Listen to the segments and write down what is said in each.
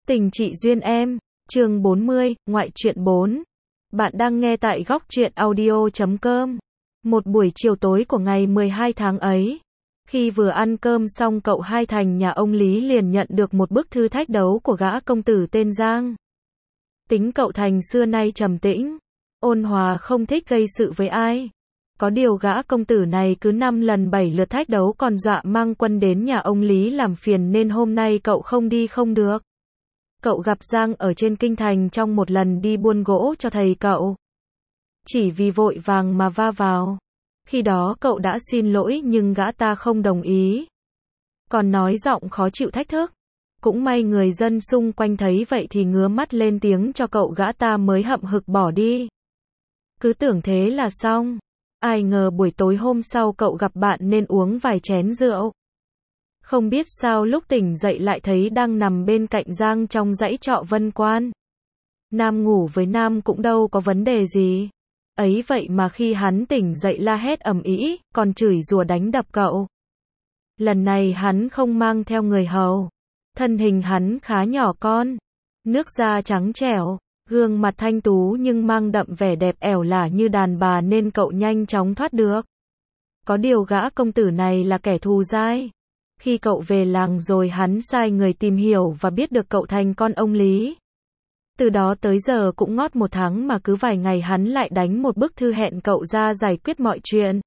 Tình chị duyên em, chương 40, ngoại truyện 4. Bạn đang nghe tại góc truyện audio.com. Một buổi chiều tối của ngày 12 tháng ấy, khi vừa ăn cơm xong cậu Hai Thành nhà ông Lý liền nhận được một bức thư thách đấu của gã công tử tên Giang. Tính cậu Thành xưa nay trầm tĩnh, ôn hòa không thích gây sự với ai. Có điều gã công tử này cứ 5 lần 7 lượt thách đấu còn dọa mang quân đến nhà ông Lý làm phiền nên hôm nay cậu không đi không được. Cậu gặp Giang ở trên kinh thành trong một lần đi buôn gỗ cho thầy cậu. Chỉ vì vội vàng mà va vào. Khi đó cậu đã xin lỗi nhưng gã ta không đồng ý. Còn nói giọng khó chịu thách thức. Cũng may người dân xung quanh thấy vậy thì ngứa mắt lên tiếng cho cậu, gã ta mới hậm hực bỏ đi. Cứ tưởng thế là xong. Ai ngờ buổi tối hôm sau cậu gặp bạn nên uống vài chén rượu. Không biết sao lúc tỉnh dậy lại thấy đang nằm bên cạnh Giang trong dãy trọ Vân Quan. Nam ngủ với nam cũng đâu có vấn đề gì. Ấy vậy mà khi hắn tỉnh dậy la hét ầm ĩ, còn chửi rủa đánh đập cậu. Lần này hắn không mang theo người hầu. Thân hình hắn khá nhỏ con. Nước da trắng trẻo, gương mặt thanh tú nhưng mang đậm vẻ đẹp ẻo lả như đàn bà nên cậu nhanh chóng thoát được. Có điều gã công tử này là kẻ thù dai. Khi cậu về làng rồi hắn sai người tìm hiểu và biết được cậu thành con ông Lý. Từ đó tới giờ cũng ngót 1 tháng mà cứ vài ngày hắn lại đánh một bức thư hẹn cậu ra giải quyết mọi chuyện.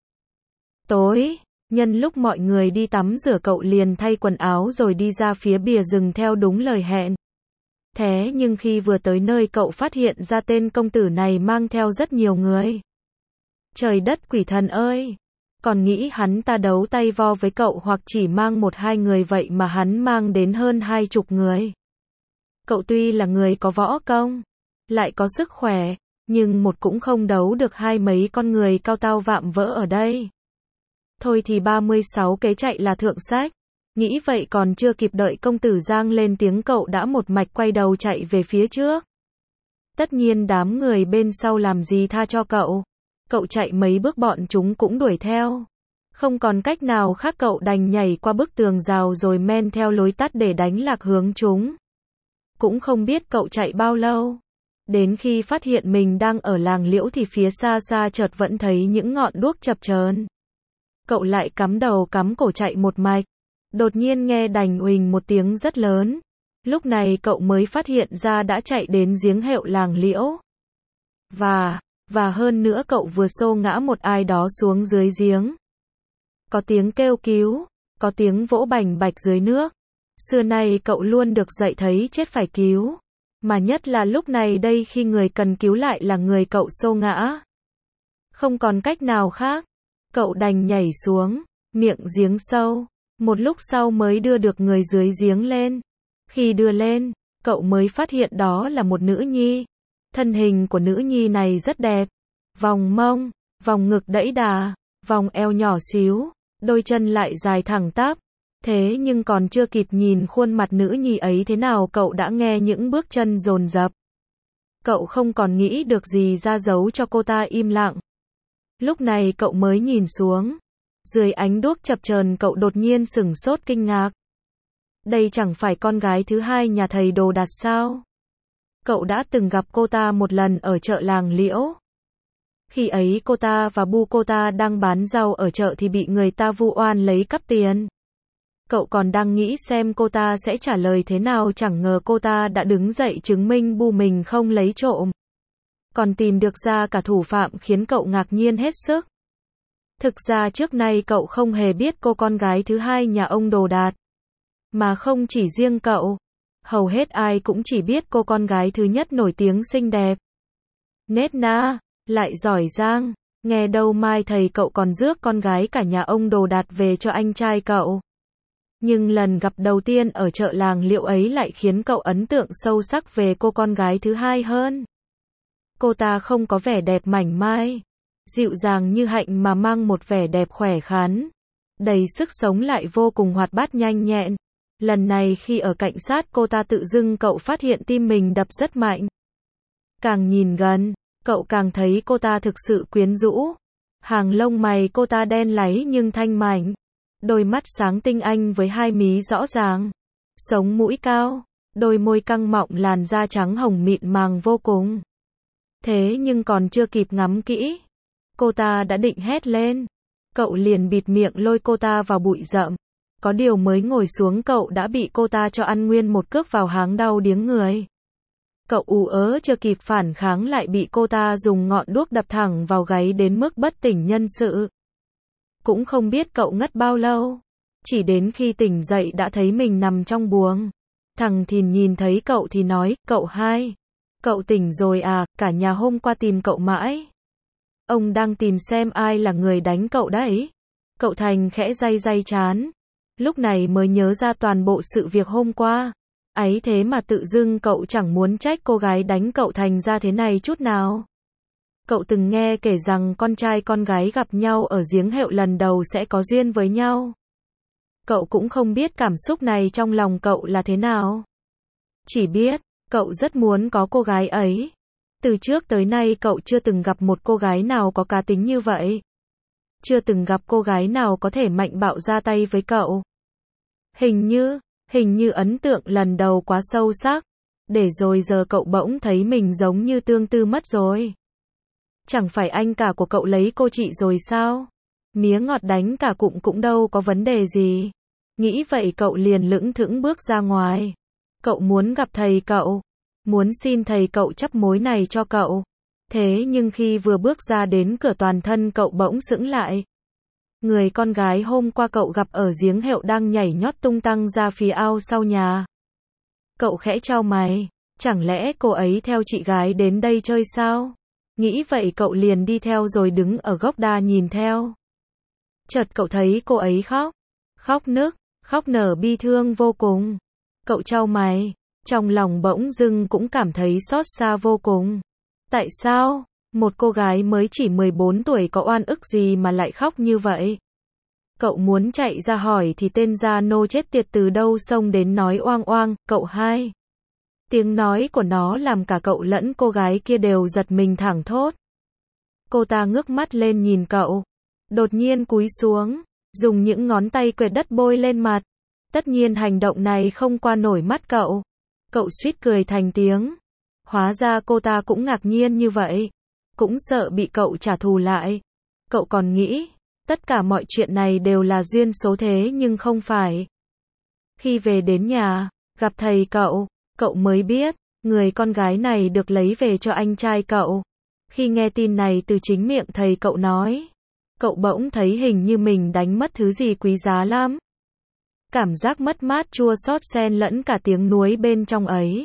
Tối, nhân lúc mọi người đi tắm rửa cậu liền thay quần áo rồi đi ra phía bìa rừng theo đúng lời hẹn. Thế nhưng khi vừa tới nơi cậu phát hiện ra tên công tử này mang theo rất nhiều người. Trời đất quỷ thần ơi! Còn nghĩ hắn ta đấu tay vo với cậu hoặc chỉ mang 1-2 người vậy mà hắn mang đến hơn 20 người. Cậu tuy là người có võ công, lại có sức khỏe, nhưng một cũng không đấu được hai mấy con người cao tao vạm vỡ ở đây. Thôi thì 36 kế chạy là thượng sách. Nghĩ vậy còn chưa kịp đợi công tử Giang lên tiếng cậu đã một mạch quay đầu chạy về phía trước. Tất nhiên đám người bên sau làm gì tha cho cậu. Cậu chạy mấy bước bọn chúng cũng đuổi theo. Không còn cách nào khác cậu đành nhảy qua bức tường rào rồi men theo lối tắt để đánh lạc hướng chúng. Cũng không biết cậu chạy bao lâu. Đến khi phát hiện mình đang ở làng liễu thì phía xa xa chợt vẫn thấy những ngọn đuốc chập chờn. Cậu lại cắm đầu cắm cổ chạy một mạch. Đột nhiên nghe đành uỳnh một tiếng rất lớn. Lúc này cậu mới phát hiện ra đã chạy đến giếng hẹo làng liễu. Và hơn nữa cậu vừa xô ngã một ai đó xuống dưới giếng. Có tiếng kêu cứu, có tiếng vỗ bành bạch dưới nước. Xưa nay cậu luôn được dạy thấy chết phải cứu. Mà nhất là lúc này đây khi người cần cứu lại là người cậu xô ngã. Không còn cách nào khác. Cậu đành nhảy xuống, miệng giếng sâu. Một lúc sau mới đưa được người dưới giếng lên. Khi đưa lên, cậu mới phát hiện đó là một nữ nhi. Thân hình của nữ nhi này rất đẹp. Vòng mông, vòng ngực đẫy đà, vòng eo nhỏ xíu, đôi chân lại dài thẳng tắp. Thế nhưng còn chưa kịp nhìn khuôn mặt nữ nhi ấy thế nào cậu đã nghe những bước chân dồn dập. Cậu không còn nghĩ được gì ra dấu cho cô ta im lặng. Lúc này cậu mới nhìn xuống. Dưới ánh đuốc chập chờn cậu đột nhiên sửng sốt kinh ngạc. Đây chẳng phải con gái thứ hai nhà thầy Đồ Đạt sao? Cậu đã từng gặp cô ta một lần ở chợ làng liễu. Khi ấy cô ta và bu cô ta đang bán rau ở chợ thì bị người ta vu oan lấy cắp tiền. Cậu còn đang nghĩ xem cô ta sẽ trả lời thế nào, chẳng ngờ cô ta đã đứng dậy chứng minh bu mình không lấy trộm. Còn tìm được ra cả thủ phạm khiến cậu ngạc nhiên hết sức. Thực ra trước nay cậu không hề biết cô con gái thứ hai nhà ông Đồ Đạt. Mà không chỉ riêng cậu. Hầu hết ai cũng chỉ biết cô con gái thứ nhất nổi tiếng xinh đẹp. Nết na, lại giỏi giang. Nghe đâu mai thầy cậu còn rước con gái cả nhà ông Đồ Đạt về cho anh trai cậu. Nhưng lần gặp đầu tiên ở chợ làng liễu ấy lại khiến cậu ấn tượng sâu sắc về cô con gái thứ hai hơn. Cô ta không có vẻ đẹp mảnh mai, dịu dàng như hạnh mà mang một vẻ đẹp khỏe khoắn, đầy sức sống lại vô cùng hoạt bát nhanh nhẹn. Lần này khi ở cạnh sát cô ta tự dưng cậu phát hiện tim mình đập rất mạnh. Càng nhìn gần, cậu càng thấy cô ta thực sự quyến rũ. Hàng lông mày cô ta đen láy nhưng thanh mảnh. Đôi mắt sáng tinh anh với hai mí rõ ràng. Sống mũi cao, đôi môi căng mọng, làn da trắng hồng mịn màng vô cùng. Thế nhưng còn chưa kịp ngắm kỹ, cô ta đã định hét lên. Cậu liền bịt miệng lôi cô ta vào bụi rậm. Có điều mới ngồi xuống cậu đã bị cô ta cho ăn nguyên một cước vào háng đau điếng người. Cậu ú ớ chưa kịp phản kháng lại bị cô ta dùng ngọn đuốc đập thẳng vào gáy đến mức bất tỉnh nhân sự. Cũng không biết cậu ngất bao lâu. Chỉ đến khi tỉnh dậy đã thấy mình nằm trong buồng. Thằng Thìn nhìn thấy cậu thì nói, cậu hai. Cậu tỉnh rồi à, cả nhà hôm qua tìm cậu mãi. Ông đang tìm xem ai là người đánh cậu đấy. Cậu Thành khẽ day day trán. Lúc này mới nhớ ra toàn bộ sự việc hôm qua. Ấy thế mà tự dưng cậu chẳng muốn trách cô gái đánh cậu thành ra thế này chút nào. Cậu từng nghe kể rằng con trai con gái gặp nhau ở giếng hẹo lần đầu sẽ có duyên với nhau. Cậu cũng không biết cảm xúc này trong lòng cậu là thế nào. Chỉ biết, cậu rất muốn có cô gái ấy. Từ trước tới nay cậu chưa từng gặp một cô gái nào có cá tính như vậy. Chưa từng gặp cô gái nào có thể mạnh bạo ra tay với cậu. Hình như ấn tượng lần đầu quá sâu sắc. Để rồi giờ cậu bỗng thấy mình giống như tương tư mất rồi. Chẳng phải anh cả của cậu lấy cô chị rồi sao? Mía ngọt đánh cả cụm cũng đâu có vấn đề gì. Nghĩ vậy cậu liền lững thững bước ra ngoài. Cậu muốn gặp thầy cậu. Muốn xin thầy cậu chấp mối này cho cậu. Thế nhưng khi vừa bước ra đến cửa toàn thân cậu bỗng sững lại. Người con gái hôm qua cậu gặp ở giếng hẹo đang nhảy nhót tung tăng ra phía ao sau nhà. Cậu khẽ chau mày. Chẳng lẽ cô ấy theo chị gái đến đây chơi sao? Nghĩ vậy cậu liền đi theo rồi đứng ở gốc đa nhìn theo. Chợt cậu thấy cô ấy khóc. Khóc nức, khóc nở bi thương vô cùng. Cậu chau mày. Trong lòng bỗng dưng cũng cảm thấy xót xa vô cùng. Tại sao? Một cô gái mới chỉ 14 tuổi có oan ức gì mà lại khóc như vậy? Cậu muốn chạy ra hỏi thì tên gia nô chết tiệt từ đâu xông đến nói oang oang, cậu hai. Tiếng nói của nó làm cả cậu lẫn cô gái kia đều giật mình thảng thốt. Cô ta ngước mắt lên nhìn cậu. Đột nhiên cúi xuống, dùng những ngón tay quệt đất bôi lên mặt. Tất nhiên hành động này không qua nổi mắt cậu. Cậu suýt cười thành tiếng. Hóa ra cô ta cũng ngạc nhiên như vậy. Cũng sợ bị cậu trả thù lại. Cậu còn nghĩ, tất cả mọi chuyện này đều là duyên số thế nhưng không phải. Khi về đến nhà, gặp thầy cậu mới biết, người con gái này được lấy về cho anh trai cậu. Khi nghe tin này từ chính miệng thầy cậu nói, cậu bỗng thấy hình như mình đánh mất thứ gì quý giá lắm. Cảm giác mất mát chua xót xen lẫn cả tiếng nuối bên trong ấy.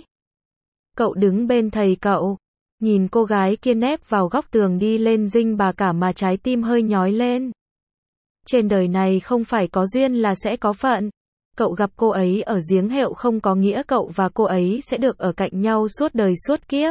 Cậu đứng bên thầy cậu, nhìn cô gái kia nép vào góc tường đi lên dinh bà cả mà trái tim hơi nhói lên. Trên đời này không phải có duyên là sẽ có phận. Cậu gặp cô ấy ở giếng hẹo không có nghĩa cậu và cô ấy sẽ được ở cạnh nhau suốt đời suốt kiếp.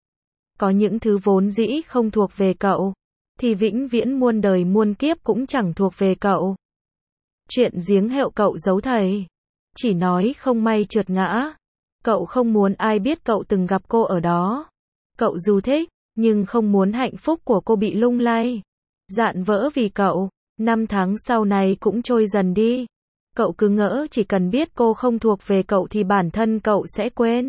Có những thứ vốn dĩ không thuộc về cậu, thì vĩnh viễn muôn đời muôn kiếp cũng chẳng thuộc về cậu. Chuyện giếng hẹo cậu giấu thầy. Chỉ nói không may trượt ngã. Cậu không muốn ai biết cậu từng gặp cô ở đó. Cậu dù thích, nhưng không muốn hạnh phúc của cô bị lung lay, dạn vỡ vì cậu. 5 tháng sau này cũng trôi dần đi. Cậu cứ ngỡ chỉ cần biết cô không thuộc về cậu thì bản thân cậu sẽ quên.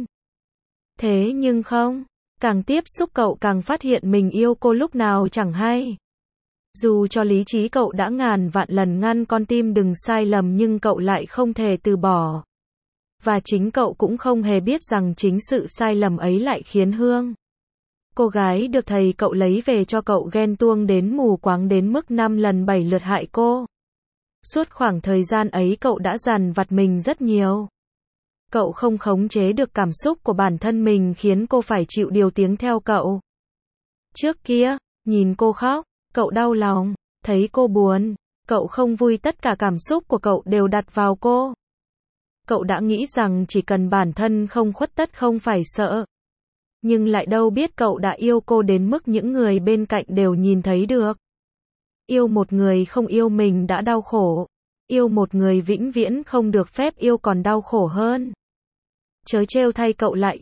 Thế nhưng không. Càng tiếp xúc cậu càng phát hiện mình yêu cô lúc nào chẳng hay. Dù cho lý trí cậu đã ngàn vạn lần ngăn con tim đừng sai lầm nhưng cậu lại không thể từ bỏ. Và chính cậu cũng không hề biết rằng chính sự sai lầm ấy lại khiến Hương, cô gái được thầy cậu lấy về cho cậu, ghen tuông đến mù quáng đến mức 5 lần 7 lượt hại cô. Suốt khoảng thời gian ấy cậu đã dằn vặt mình rất nhiều. Cậu không khống chế được cảm xúc của bản thân mình khiến cô phải chịu điều tiếng theo cậu. Trước kia, nhìn cô khóc, cậu đau lòng, thấy cô buồn, cậu không vui, tất cả cảm xúc của cậu đều đặt vào cô. Cậu đã nghĩ rằng chỉ cần bản thân không khuất tất không phải sợ. Nhưng lại đâu biết cậu đã yêu cô đến mức những người bên cạnh đều nhìn thấy được. Yêu một người không yêu mình đã đau khổ. Yêu một người vĩnh viễn không được phép yêu còn đau khổ hơn. Chớ trêu thay cậu lại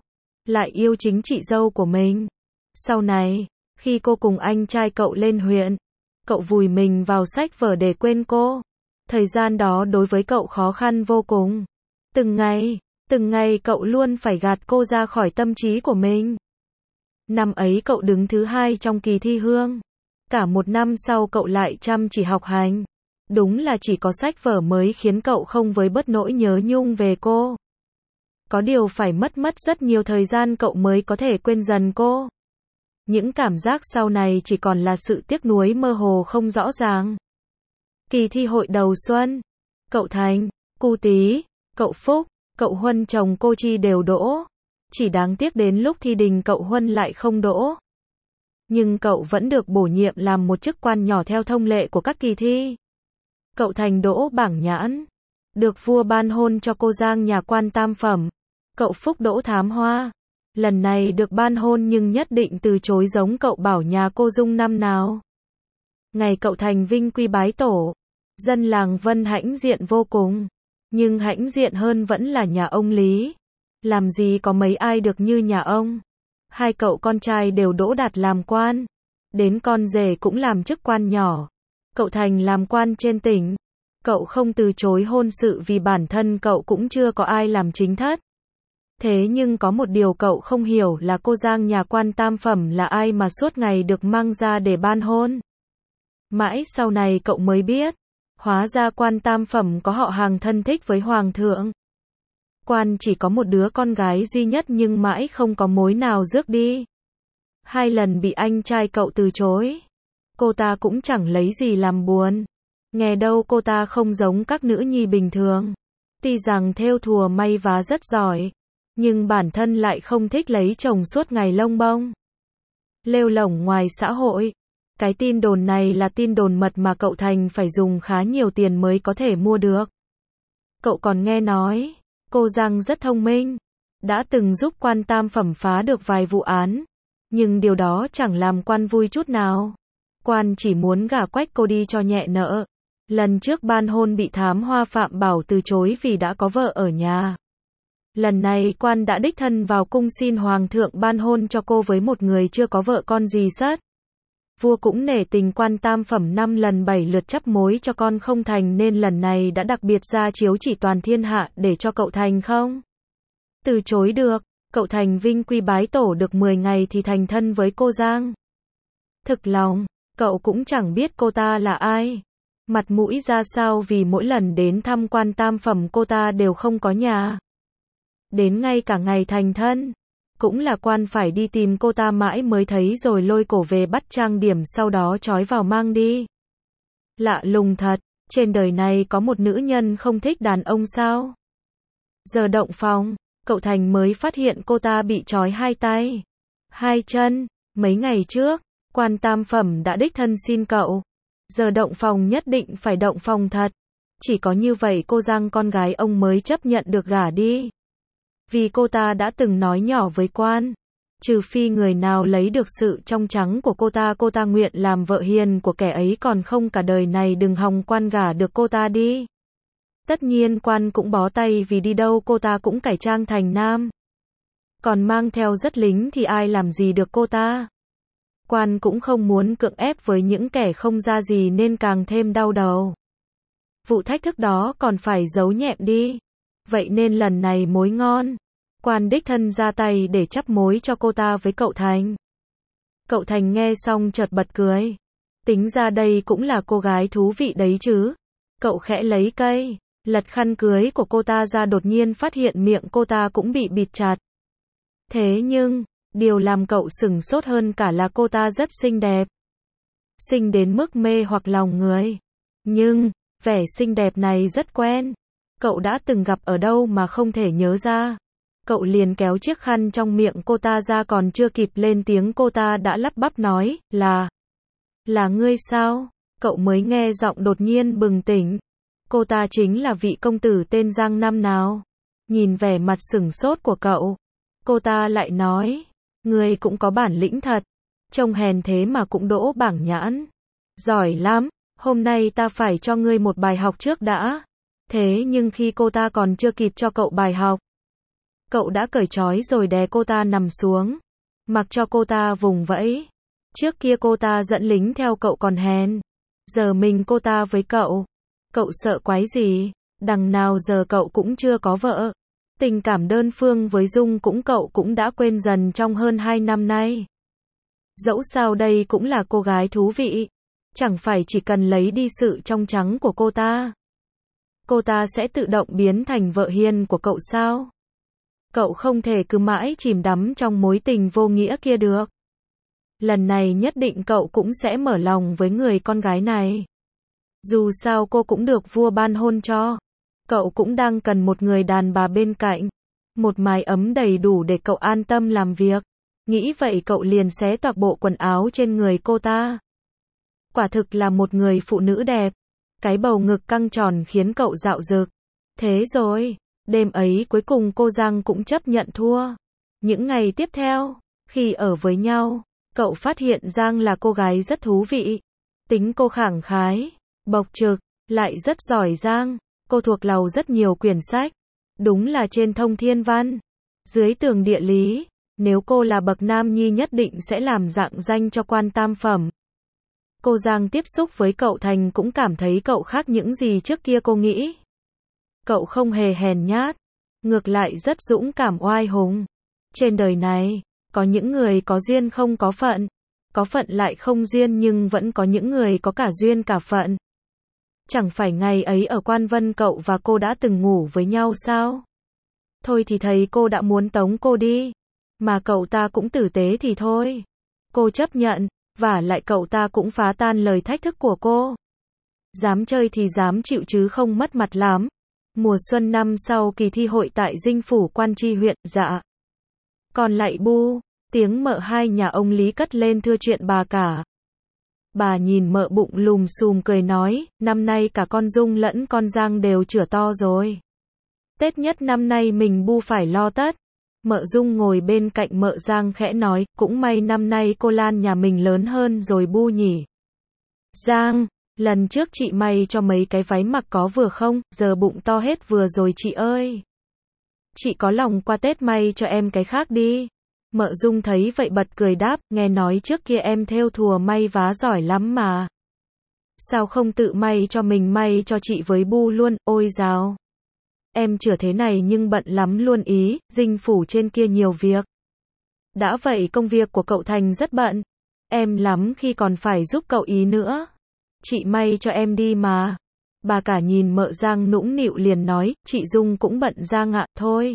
yêu chính chị dâu của mình. Sau này, khi cô cùng anh trai cậu lên huyện, cậu vùi mình vào sách vở để quên cô. Thời gian đó đối với cậu khó khăn vô cùng. Từng ngày, Từng ngày cậu luôn phải gạt cô ra khỏi tâm trí của mình. Năm ấy cậu đứng thứ 2 trong kỳ thi hương. Cả một năm sau cậu lại chăm chỉ học hành. Đúng là chỉ có sách vở mới khiến cậu không với bớt nỗi nhớ nhung về cô. Có điều phải mất rất nhiều thời gian cậu mới có thể quên dần cô. Những cảm giác sau này chỉ còn là sự tiếc nuối mơ hồ không rõ ràng. Kỳ thi hội đầu xuân, cậu Thành, cu Tí, cậu Phúc, cậu Huân chồng cô Chi đều đỗ. Chỉ đáng tiếc đến lúc thi đình cậu Huân lại không đỗ. Nhưng cậu vẫn được bổ nhiệm làm một chức quan nhỏ theo thông lệ của các kỳ thi. Cậu Thành đỗ bảng nhãn, được vua ban hôn cho cô Giang nhà quan tam phẩm. Cậu Phúc đỗ thám hoa. Lần này được ban hôn nhưng nhất định từ chối giống cậu Bảo nhà cô Dung năm nào. Ngày cậu Thành vinh quy bái tổ, dân làng Vân hãnh diện vô cùng. Nhưng hãnh diện hơn vẫn là nhà ông Lý. Làm gì có mấy ai được như nhà ông. Hai cậu con trai đều đỗ đạt làm quan. Đến con rể cũng làm chức quan nhỏ. Cậu Thành làm quan trên tỉnh. Cậu không từ chối hôn sự vì bản thân cậu cũng chưa có ai làm chính thất. Thế nhưng có một điều cậu không hiểu là cô Giang nhà quan tam phẩm là ai mà suốt ngày được mang ra để ban hôn. Mãi sau này cậu mới biết, hóa ra quan tam phẩm có họ hàng thân thích với hoàng thượng. Quan chỉ có một đứa con gái duy nhất nhưng mãi không có mối nào rước đi. 2 lần bị anh trai cậu từ chối. Cô ta cũng chẳng lấy gì làm buồn. Nghe đâu cô ta không giống các nữ nhi bình thường. Tuy rằng thêu thùa may vá rất giỏi, nhưng bản thân lại không thích lấy chồng suốt ngày lông bông. Lêu lổng ngoài xã hội. Cái tin đồn này là tin đồn mật mà cậu Thành phải dùng khá nhiều tiền mới có thể mua được. Cậu còn nghe nói, cô Giang rất thông minh, đã từng giúp quan tam phẩm phá được vài vụ án. Nhưng điều đó chẳng làm quan vui chút nào. Quan chỉ muốn gả quách cô đi cho nhẹ nợ. Lần trước ban hôn bị thám hoa Phạm Bảo từ chối vì đã có vợ ở nhà. Lần này quan đã đích thân vào cung xin hoàng thượng ban hôn cho cô với một người chưa có vợ con gì sất. Vua cũng nể tình quan tam phẩm 5 lần 7 lượt chấp mối cho con không thành nên lần này đã đặc biệt ra chiếu chỉ toàn thiên hạ để cho cậu Thành không từ chối được. Cậu Thành vinh quy bái tổ được 10 ngày thì thành thân với cô Giang. Thực lòng, cậu cũng chẳng biết cô ta là ai, mặt mũi ra sao vì mỗi lần đến thăm quan tam phẩm cô ta đều không có nhà. Đến ngay cả ngày thành thân, cũng là quan phải đi tìm cô ta mãi mới thấy rồi lôi cổ về bắt trang điểm sau đó trói vào mang đi. Lạ lùng thật, trên đời này có một nữ nhân không thích đàn ông sao? Giờ động phòng, cậu Thành mới phát hiện cô ta bị trói 2 tay, 2 chân. Mấy ngày trước, quan tam phẩm đã đích thân xin cậu. Giờ động phòng nhất định phải động phòng thật. Chỉ có như vậy cô Giang con gái ông mới chấp nhận được gả đi. Vì cô ta đã từng nói nhỏ với quan, trừ phi người nào lấy được sự trong trắng của cô ta nguyện làm vợ hiền của kẻ ấy còn không cả đời này đừng hòng quan gả được cô ta đi. Tất nhiên quan cũng bó tay vì đi đâu cô ta cũng cải trang thành nam. Còn mang theo rất lính thì ai làm gì được cô ta. Quan cũng không muốn cưỡng ép với những kẻ không ra gì nên càng thêm đau đầu. Vụ thách thức đó còn phải giấu nhẹm đi. Vậy nên lần này mối ngon. Quan đích thân ra tay để chắp mối cho cô ta với cậu Thành. Cậu Thành nghe xong chợt bật cười. Tính ra đây cũng là cô gái thú vị đấy chứ. Cậu khẽ lấy cây, lật khăn cưới của cô ta ra đột nhiên phát hiện miệng cô ta cũng bị bịt chặt. Thế nhưng, điều làm cậu sửng sốt hơn cả là cô ta rất xinh đẹp. Xinh đến mức mê hoặc lòng người. Nhưng, vẻ xinh đẹp này rất quen. Cậu đã từng gặp ở đâu mà không thể nhớ ra. Cậu liền kéo chiếc khăn trong miệng cô ta ra còn chưa kịp lên tiếng cô ta đã lắp bắp nói, là ngươi sao? Cậu mới nghe giọng đột nhiên bừng tỉnh. Cô ta chính là vị công tử tên Giang năm nào. Nhìn vẻ mặt sửng sốt của cậu, cô ta lại nói, ngươi cũng có bản lĩnh thật. Trông hèn thế mà cũng đỗ bảng nhãn. Giỏi lắm, hôm nay ta phải cho ngươi một bài học trước đã. Thế nhưng khi cô ta còn chưa kịp cho cậu bài học, cậu đã cởi trói rồi đè cô ta nằm xuống, mặc cho cô ta vùng vẫy. Trước kia cô ta dẫn lính theo cậu còn hèn, giờ mình cô ta với cậu sợ quái gì, đằng nào giờ cậu cũng chưa có vợ. Tình cảm đơn phương với Dung cậu cũng đã quên dần trong hơn 2 năm nay. Dẫu sao đây cũng là cô gái thú vị. Chẳng phải chỉ cần lấy đi sự trong trắng của cô ta sẽ tự động biến thành vợ hiền của cậu sao? Cậu không thể cứ mãi chìm đắm trong mối tình vô nghĩa kia được. Lần này nhất định cậu cũng sẽ mở lòng với người con gái này. Dù sao cô cũng được vua ban hôn cho. Cậu cũng đang cần một người đàn bà bên cạnh. Một mái ấm đầy đủ để cậu an tâm làm việc. Nghĩ vậy cậu liền xé toạc bộ quần áo trên người cô ta. Quả thực là một người phụ nữ đẹp. Cái bầu ngực căng tròn khiến cậu dạo dực. Thế rồi, đêm ấy cuối cùng cô Giang cũng chấp nhận thua. Những ngày tiếp theo, khi ở với nhau, cậu phát hiện Giang là cô gái rất thú vị. Tính cô khẳng khái, bộc trực, lại rất giỏi giang. Cô thuộc lòng rất nhiều quyển sách. Đúng là trên thông thiên văn, dưới tường địa lý. Nếu cô là bậc nam nhi nhất định sẽ làm rạng danh cho quan tam phẩm. Cô Giang tiếp xúc với cậu Thành cũng cảm thấy cậu khác những gì trước kia cô nghĩ. Cậu không hề hèn nhát, ngược lại rất dũng cảm oai hùng. Trên đời này, có những người có duyên không có phận lại không duyên nhưng vẫn có những người có cả duyên cả phận. Chẳng phải ngày ấy ở Quan Vân cậu và cô đã từng ngủ với nhau sao? Thôi thì thấy cô đã muốn tống cô đi, mà cậu ta cũng tử tế thì thôi. Cô chấp nhận, vả lại cậu ta cũng phá tan lời thách thức của cô. Dám chơi thì dám chịu chứ không mất mặt lắm. Mùa xuân năm sau kỳ thi hội tại dinh phủ Quan Tri huyện, dạ. Còn lại Bu, tiếng mợ hai nhà ông Lý cất lên thưa chuyện bà cả. Bà nhìn mợ bụng lùm xùm cười nói, năm nay cả con Dung lẫn con Giang đều chửa to rồi. Tết nhất năm nay mình Bu phải lo tất. Mợ Dung ngồi bên cạnh mợ Giang khẽ nói, cũng may năm nay cô Lan nhà mình lớn hơn rồi Bu nhỉ. Giang, lần trước chị may cho mấy cái váy mặc có vừa không, giờ bụng to hết vừa rồi chị ơi. Chị có lòng qua Tết may cho em cái khác đi. Mợ Dung thấy vậy bật cười đáp, nghe nói trước kia em thêu thùa may vá giỏi lắm mà. Sao không tự may cho mình may cho chị với Bu luôn, ôi dào. Em chửa thế này nhưng bận lắm luôn ý, dinh phủ trên kia nhiều việc. Đã vậy công việc của cậu Thành rất bận. Em lắm khi còn phải giúp cậu ý nữa. Chị may cho em đi mà. Bà cả nhìn mợ Giang nũng nịu liền nói, chị Dung cũng bận Giang ạ, thôi.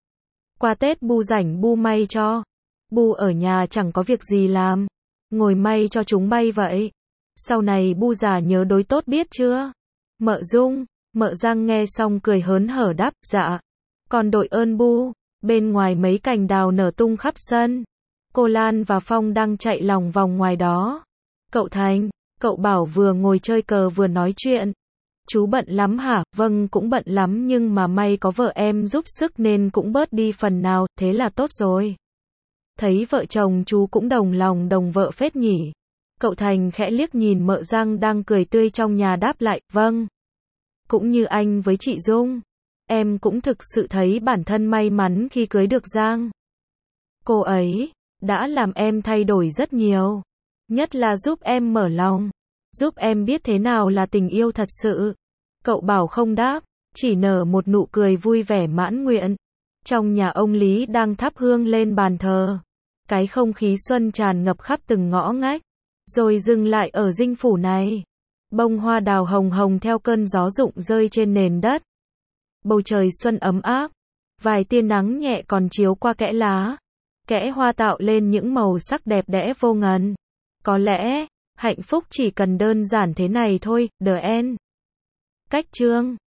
Qua Tết Bu rảnh Bu may cho. Bu ở nhà chẳng có việc gì làm. Ngồi may cho chúng bay vậy. Sau này Bu già nhớ đối tốt biết chưa? Mợ Dung, mợ Giang nghe xong cười hớn hở đáp, dạ. Còn đội ơn Bu. Bên ngoài mấy cành đào nở tung khắp sân. Cô Lan và Phong đang chạy lòng vòng ngoài đó. Cậu Thành, cậu Bảo vừa ngồi chơi cờ vừa nói chuyện. Chú bận lắm hả? Vâng cũng bận lắm nhưng mà may có vợ em giúp sức nên cũng bớt đi phần nào, thế là tốt rồi. Thấy vợ chồng chú cũng đồng lòng đồng vợ phết nhỉ. Cậu Thành khẽ liếc nhìn mợ Giang đang cười tươi trong nhà đáp lại, vâng. Cũng như anh với chị Dung. Em cũng thực sự thấy bản thân may mắn khi cưới được Giang. Cô ấy đã làm em thay đổi rất nhiều. Nhất là giúp em mở lòng. Giúp em biết thế nào là tình yêu thật sự. Cậu Bảo không đáp, chỉ nở một nụ cười vui vẻ mãn nguyện. Trong nhà ông Lý đang thắp hương lên bàn thờ. Cái không khí xuân tràn ngập khắp từng ngõ ngách. Rồi dừng lại ở dinh phủ này. Bông hoa đào hồng hồng theo cơn gió rụng rơi trên nền đất. Bầu trời xuân ấm áp. Vài tia nắng nhẹ còn chiếu qua kẽ lá. Kẽ hoa tạo lên những màu sắc đẹp đẽ vô ngần. Có lẽ hạnh phúc chỉ cần đơn giản thế này thôi, The End. Cách chương